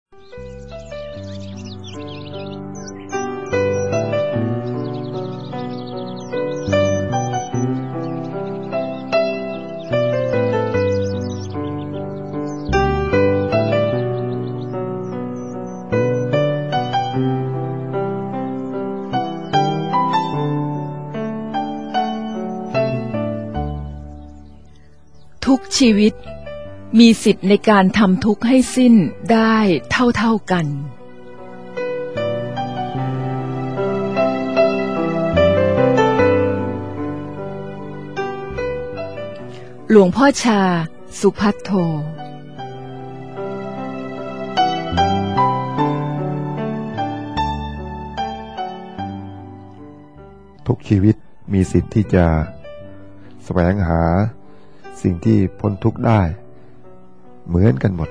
ทุกชีวิตมีสิทธิ์ในการทำทุกข์ให้สิ้นได้เท่ากันหลวงพ่อชาสุภัทโททุกชีวิตมีสิทธิ์ที่จะแสวงหาสิ่งที่พ้นทุกข์ได้เหมือนกันหมด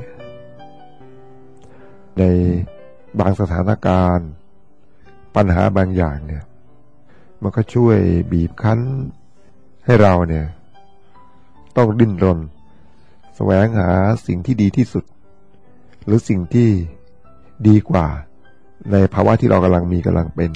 ในบางสถานการณ์ปัญหาบางอย่างเนี่ยมันก็ช่วยบีบคั้นให้เราเนี่ยต้องดิ้นรนแสวงหาสิ่งที่ดีที่สุดหรือสิ่งที่ดีกว่าในภาวะที่เรากำลังเป็น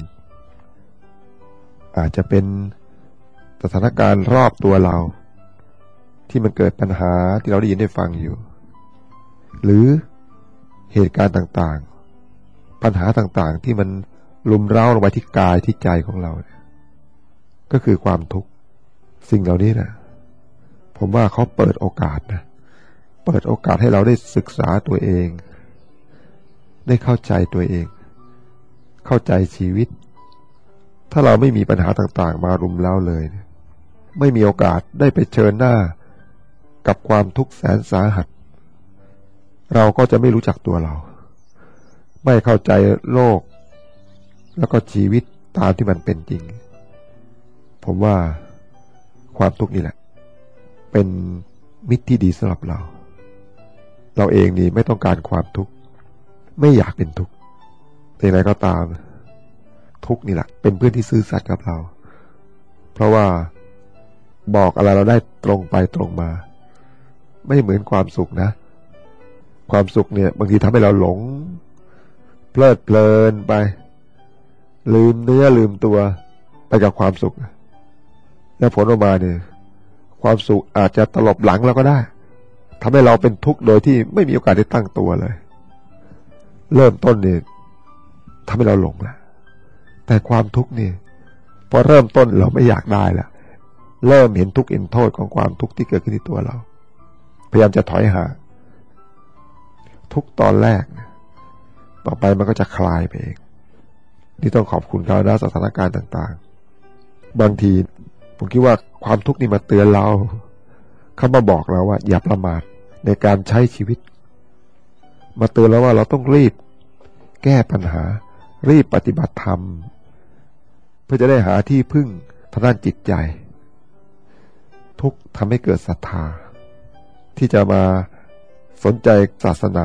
อาจจะเป็นสถานการณ์รอบตัวเราที่มันเกิดปัญหาที่เราได้ยินได้ฟังอยู่หรือเหตุการณ์ต่างๆปัญหาต่างๆที่มันลุมเร้าลงไปที่กายที่ใจของเราก็คือความทุกข์สิ่งเหล่านี้นะผมว่าเขาเปิดโอกาสให้เราได้ศึกษาตัวเองได้เข้าใจตัวเองเข้าใจชีวิตถ้าเราไม่มีปัญหาต่างๆมารุมเร้าเลยไม่มีโอกาสได้ไปเผชิญหน้ากับความทุกข์แสนสาหัสเราก็จะไม่รู้จักตัวเราไม่เข้าใจโลกแล้วก็ชีวิตตามที่มันเป็นจริงผมว่าความทุกข์นี่แหละเป็นมิตรที่ดีสำหรับเราเองนี่ไม่ต้องการความทุกข์ไม่อยากเป็นทุกข์แต่ไหนก็ตามทุกข์นี่แหละเป็นเพื่อนที่ซื่อสัตย์กับเราเพราะว่าบอกอะไรเราได้ตรงไปตรงมาไม่เหมือนความสุขนะความสุขเนี่ยบางทีทำให้เราหลงเพลิดเพลินไปลืมเนื้อลืมตัวไปกับความสุขแล้วผลออกมาเนี่ยความสุขอาจจะตลบหลังเราก็ได้ทำให้เราเป็นทุกข์โดยที่ไม่มีโอกาสได้ตั้งตัวเลยเริ่มต้นเนี่ยทำให้เราหลงแล้วแต่ความทุกข์นี่พอเริ่มต้นเราไม่อยากได้แล้วเริ่มเห็นทุกข์เห็นโทษของความทุกข์ที่เกิดขึ้นที่ตัวเราพยายามจะถอยห่างทุกตอนแรกต่อไปมันก็จะคลายไปเองนี่ต้องขอบคุณเขานะสถานการณ์ต่างๆบางทีผมคิดว่าความทุกข์นี่มาเตือนเราเขามาบอกเราว่าอย่าประมาทในการใช้ชีวิตมาเตือนเราว่าเราต้องรีบแก้ปัญหารีบปฏิบัติธรรมเพื่อจะได้หาที่พึ่งทางด้านจิตใจทุกข์ทำให้เกิดศรัทธาที่จะมาสนใจศาสนา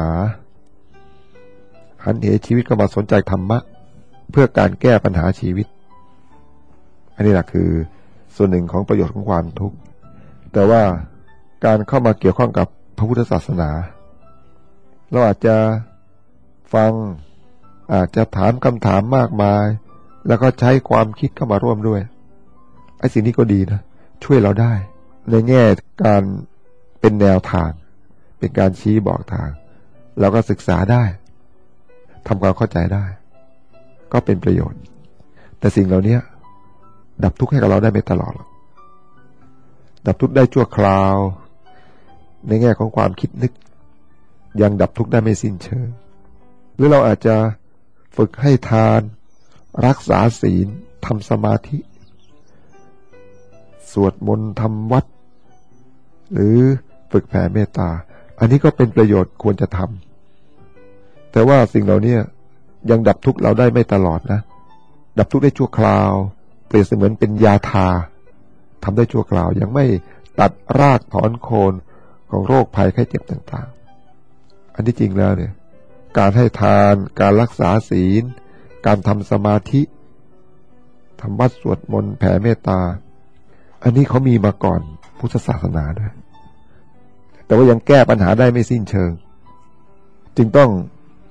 หันเหชีวิตก็มาสนใจธรรมะเพื่อการแก้ปัญหาชีวิตอันนี้แหละคือส่วนหนึ่งของประโยชน์ของความทุกข์แต่ว่าการเข้ามาเกี่ยวข้องกับพระพุทธศาสนาเราอาจจะฟังอาจจะถามคำถามมากมายแล้วก็ใช้ความคิดเข้ามาร่วมด้วยไอ้สิ่งนี้ก็ดีนะช่วยเราได้ในแง่การเป็นแนวทางเป็นการชี้บอกทางเราก็ศึกษาได้ทำความเข้าใจได้ก็เป็นประโยชน์แต่สิ่งเหล่านี้ดับทุกข์ให้กับเราได้ไม่ตลอดหรอกดับทุกข์ได้ชั่วคราวในแง่ของความคิดนึกยังดับทุกข์ได้ไม่สิ้นเชิงหรือเราอาจจะฝึกให้ทานรักษาศีลทำสมาธิสวดมนต์ทำวัดหรือฝึกแผ่เมตตาอันนี้ก็เป็นประโยชน์ควรจะทำแต่ว่าสิ่งเหล่านี้ยังดับทุกข์เราได้ไม่ตลอดนะดับทุกข์ได้ชั่วคราวเปรียบเสมือนเป็นยาทาทำได้ชั่วคราวยังไม่ตัดรากถอนโคนของโรคภัยไข้เจ็บต่างๆอันที่จริงแล้วเนี่ยการให้ทานการรักษาศีลการทำสมาธิทำวัดสวดมนต์แผ่เมตตาอันนี้เขามีมาก่อนพุทธศาสนาด้วยแต่ว่ายังแก้ปัญหาได้ไม่สิ้นเชิงจึงต้อง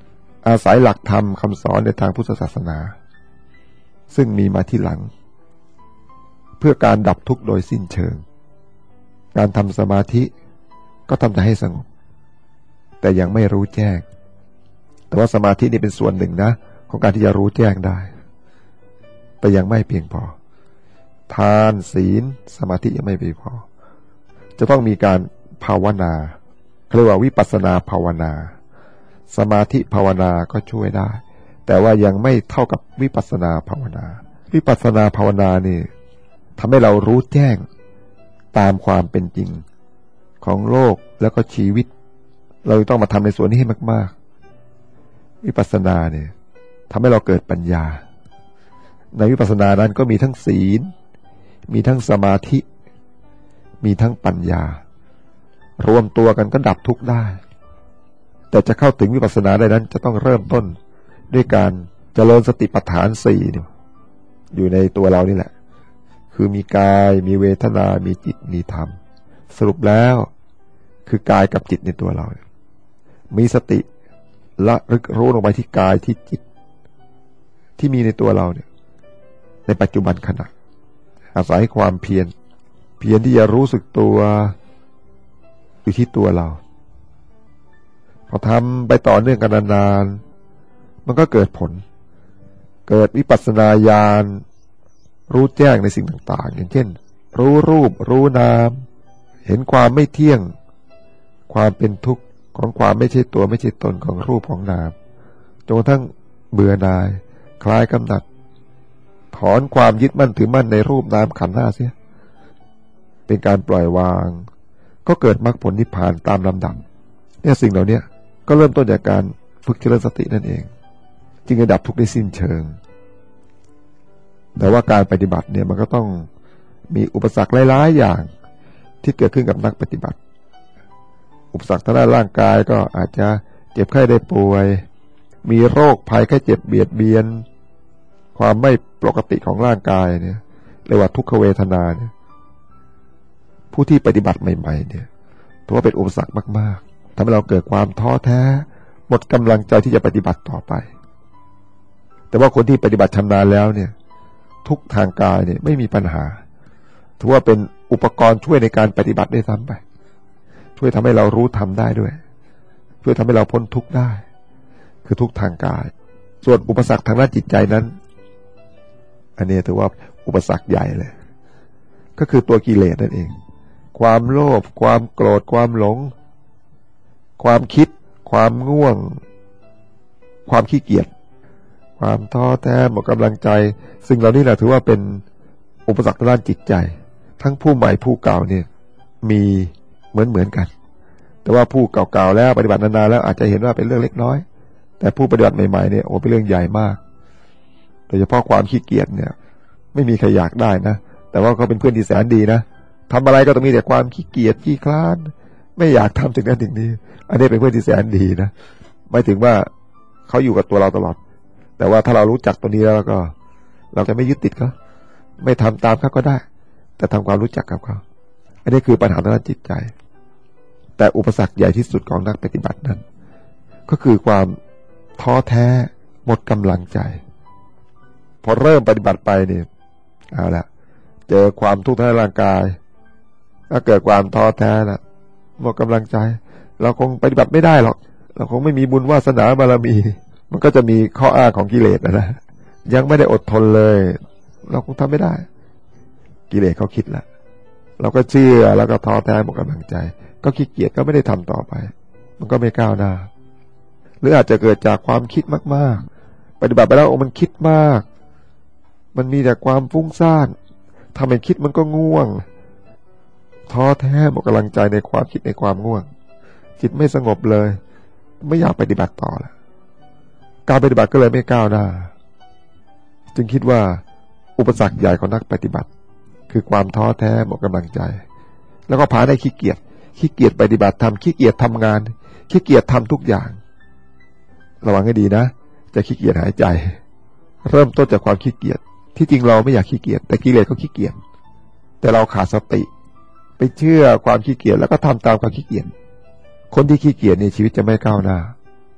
อาศัยหลักธรรมคำสอนในทางพุทธศาสนาซึ่งมีมาที่หลังเพื่อการดับทุกข์โดยสิ้นเชิงการทำสมาธิก็ทำใจให้สงบแต่ยังไม่รู้แจ้งแต่ว่าสมาธินี่เป็นส่วนหนึ่งนะของการที่จะรู้แจ้งได้แต่ยังไม่เพียงพอทานศีลสมาธิยังไม่เพียงพอจะต้องมีการภาวนาเรียกว่าวิปัสสนาภาวนาสมาธิภาวนาก็ช่วยได้แต่ว่ายังไม่เท่ากับวิปัสสนาภาวนาวิปัสสนาภาวนานี่ทำให้เรารู้แจ้งตามความเป็นจริงของโลกแล้วก็ชีวิตเราต้องมาทำในส่วนนี้ให้มากๆวิปัสสนาเนี่ยทำให้เราเกิดปัญญาในวิปัสสนานั้นก็มีทั้งศีลมีทั้งสมาธิมีทั้งปัญญารวมตัวกันก็ดับทุกข์ได้แต่จะเข้าถึงวิปัสสนาได้นั้นจะต้องเริ่มต้นด้วยการเจริญสติปัฏฐานสี่อยู่ในตัวเรานี่แหละคือมีกายมีเวทนามีจิตมีธรรมสรุปแล้วคือกายกับจิตในตัวเรามีสติละลึกรู้ลงไปที่กายที่จิตที่มีในตัวเราเนี่ยในปัจจุบันขณะอาศัยความเพียรที่จะรู้สึกตัวอยู่ที่ตัวเราพอทำไปต่อเนื่องกันนานๆมันก็เกิดผลเกิดวิปัสสนาญาณรู้แจ้งในสิ่งต่างๆอย่างเช่นรู้รูปรู้นามเห็นความไม่เที่ยงความเป็นทุกข์ของความไม่ใช่ตัวไม่ใช่ตนของรูปของนามจนกระทั่งเบื่อหน่ายคลายกำหนัดถอนความยึดมั่นถือมั่นในรูปนามขันธ์ห้าเสียเป็นการปล่อยวางก็เกิดมรรคผลนิพพานตามลำดับเนี่ยสิ่งเหล่านี้ก็เริ่มต้นจากการฝึกเจริญสตินั่นเองจึงจะดับทุกข์ได้สิ้นเชิงแต่ว่าการปฏิบัติเนี่ยมันก็ต้องมีอุปสรรคหลายๆอย่างที่เกิดขึ้นกับนักปฏิบัติอุปสรรคทางด้านร่างกายก็อาจจะเจ็บไข้ได้ป่วยมีโรคภัยไข้เจ็บเบียดเบียนความไม่ปกติของร่างกายเนี่ยเรียกว่าทุกขเวทนาเนี่ยผู้ที่ปฏิบัติใหม่ๆเนี่ยถือว่าเป็นอุปสรรคมากๆทำให้เราเกิดความท้อแท้หมดกำลังใจที่จะปฏิบัติต่อไปแต่ว่าคนที่ปฏิบัติชำนาญแล้วเนี่ยทุกทางกายเนี่ยไม่มีปัญหาถือว่าเป็นอุปกรณ์ช่วยในการปฏิบัติได้ซ้ำไปช่วยทำให้เรารู้ทำได้ด้วยช่วยทำให้เราพ้นทุกข์ได้คือทุกทางกายส่วนอุปสรรคทางด้านจิตใจนั้นอันนี้ถือว่าอุปสรรคใหญ่เลยก็คือตัวกิเลสนั่นเองความโลภความโกรธความหลงความคิดความง่วงความขี้เกียจความท้อแท้หมดกำลังใจสิ่งเหล่านี้แหละถือว่าเป็นอุปสรรคทางด้านจิตใจทั้งผู้ใหม่ผู้เก่าเนี่ยมีเหมือนกันแต่ว่าผู้เก่าๆแล้วปฏิบัตินานๆแล้วอาจจะเห็นว่าเป็นเรื่องเล็กน้อยแต่ผู้ปฏิบัติใหม่ๆเนี่ยโอ้เป็นเรื่องใหญ่มากโดยเฉพาะความขี้เกียจเนี่ยไม่มีใครอยากได้นะแต่ว่าเขาเป็นเพื่อนที่แสนดีนะทำอะไรก็ต้องมีแต่ความขี้เกียจขี้คลาดไม่อยากทำถึงนั้นถึงนี้อันนี้เป็นเพื่อนที่แสนดีนะไม่ถึงว่าเขาอยู่กับตัวเราตลอดแต่ว่าถ้าเรารู้จักตัวนี้แล้วก็เราจะไม่ยึดติดเขาไม่ทำตามเขาก็ได้แต่ทำความรู้จักกับเขาอันนี้คือปัญหาทางด้านจิตใจแต่อุปสรรคใหญ่ที่สุดของนักปฏิบัตินั้นก็คือความท้อแท้หมดกำลังใจพอเริ่มปฏิบัติไปเนี่ยเอาละเจอความทุกข์ทางร่างกายถ้าเกิดความท้อแท้นะหมดกำลังใจเราคงปฏิบัติไม่ได้หรอกเราคงไม่มีบุญวาสนาบารมีมันก็จะมีข้ออ้างของกิเลสนะยังไม่ได้อดทนเลยเราคงทำไม่ได้กิเลสเขาคิดละเราก็เชื่อแล้วก็ท้อแท้หมดกำลังใจก็ขี้เกียจก็ไม่ได้ทำต่อไปมันก็ไม่ก้าวหน้าหรืออาจจะเกิดจากความคิดมากๆปฏิบัติไปแล้วมันคิดมากมันมีแต่ความฟุ้งซ่านทำให้คิดมันก็ง่วงท้อแท้หมดกำลังใจในความคิดในความง่วงจิตไม่สงบเลยไม่อยากปฏิบัติต่อละการปฏิบัติก็เลยไม่ก้าวหน้าจึงคิดว่าอุปสรรคใหญ่ของนักปฏิบัติคือความท้อแท้หมดกำลังใจแล้วก็พาได้ขี้เกียจปฏิบัติทำขี้เกียจทำงานขี้เกียจทำทุกอย่างระวังให้ดีนะจะขี้เกียจหายใจเริ่มต้นจากความขี้เกียจที่จริงเราไม่อยากขี้เกียจแต่กิเลสเขาขี้เกียจแต่เราขาดสติไปเชื่อความขี้เกียจแล้วก็ทำตามความขี้เกียจคนที่ขี้เกียจในชีวิตจะไม่ก้าวหน้า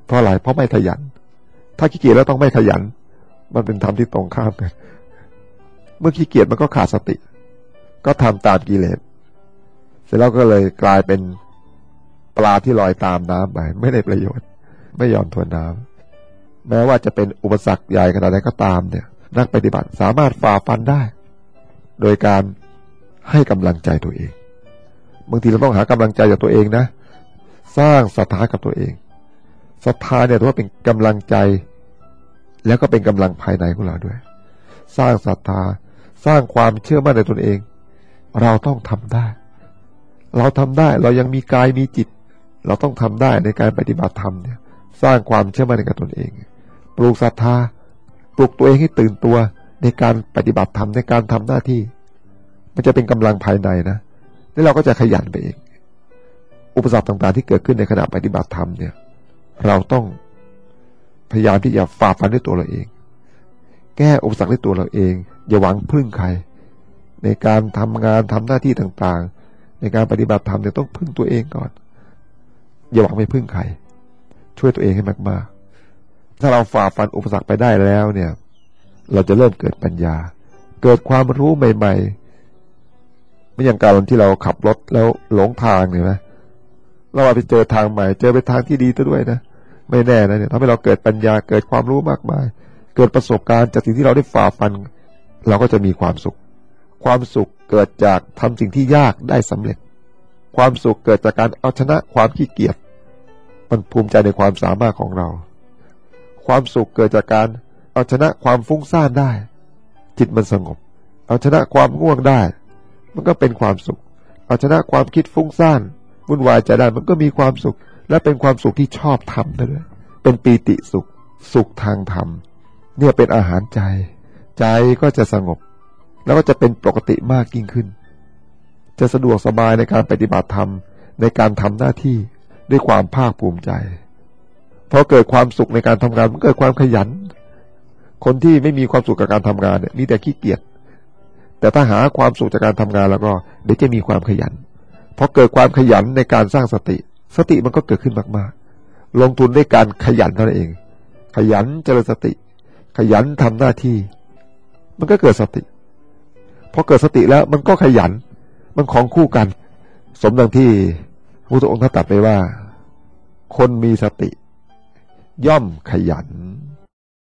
เพราะอะไรเพราะไม่ขยันถ้าขี้เกียจแล้วต้องไม่ขยันมันเป็นธรรมที่ตรงข้ามกันเมื่อขี้เกียจมันก็ขาดสติก็ทำตามกิเลสเสร็จแล้วก็เลยกลายเป็นปลาที่ลอยตามน้ำไปไม่ได้ประโยชน์ไม่ยอมทวนน้ำแม้ว่าจะเป็นอุปสรรคใหญ่ขนาดไหนก็ตามเนี่ยนักปฏิบัติสามารถฝ่าฟันได้โดยการให้กำลังใจตัวเองบางทีเราต้องหากำลังใจจากตัวเองนะสร้างศรัทธากับตัวเองศรัทธาเนี่ยถือว่าเป็นกำลังใจแล้วก็เป็นกำลังภายในของเราด้วยสร้างศรัทธาสร้างความเชื่อมั่นในตนเองเราต้องทำได้เราทำได้เรายังมีกายมีจิตเราต้องทำได้ในการปฏิบัติธรรมเนี่ยสร้างความเชื่อมั่นในตนเองปลูกศรัทธาปลุกตัวเองให้ตื่นตัวในการปฏิบัติธรรมในการทำหน้าที่มันจะเป็นกำลังภายในนะแล้วเราก็จะขยันไปเองอุปสรรคต่างๆที่เกิดขึ้นในขณะปฏิบัติธรรมเนี่ยเราต้องพยายามที่จะฝ่าฟันด้วยตัวเราเองแก้อุปสรรคด้วยตัวเราเองอย่าหวังพึ่งใครในการทำงานทำหน้าที่ต่างๆในการปฏิบัติธรรมเนี่ยต้องพึ่งตัวเองก่อนอย่าหวังไม่พึ่งใครช่วยตัวเองให้มากๆถ้าเราฝ่าฟันอุปสรรคไปได้แล้วเนี่ยเราจะเริ่มเกิดปัญญาเกิดความรู้ใหม่ๆไม่อย่างการที่เราขับรถแล้วหลงทางเนี่ยนะเราอาจไปเจอทางใหม่เจอไปทางที่ดีด้วยนะไม่แน่นะเนี่ยทำให้เราเกิดปัญญาเกิดความรู้มากมายเกิดประสบการณ์จากสิ่งที่เราได้ฝ่าฟันเราก็จะมีความสุขความสุขเกิดจากทำสิ่งที่ยากได้สำเร็จความสุขเกิดจากการเอาชนะความขี้เกียจมันภูมิใจในความสามารถของเราความสุขเกิดจากการเอาชนะความฟุ้งซ่านได้จิตมันสงบเอาชนะความง่วงได้มันก็เป็นความสุขเอาชนะความคิดฟุ้งซ่านวุ่นวายใจได้มันก็มีความสุขและเป็นความสุขที่ชอบทำด้วยเป็นปีติสุขสุขทางธรรมเนี่ยเป็นอาหารใจใจก็จะสงบแล้วก็จะเป็นปกติมากยิ่งขึ้นจะสะดวกสบายในการปฏิบัติธรรมในการทำหน้าที่ด้วยความภาคภูมิใจพอเกิดความสุขในการทำงานมันเกิดความขยันคนที่ไม่มีความสุขกับการทำงานเนี่ยมีแต่ขี้เกียจแต่ถ้าหาความสุขจากการทำงานแล้วก็เดี๋ยวจะมีความขยันพอเกิดความขยันในการสร้างสติมันก็เกิดขึ้นมากๆลงทุนด้วยการขยันเท่านั้นเองขยันเจริญสติขยันทำหน้าที่มันก็เกิดสติพอเกิดสติแล้วมันก็ขยันมันของคู่กันสมดังที่พระพุทธองค์ตรัสไปว่าคนมีสติย่อมขยัน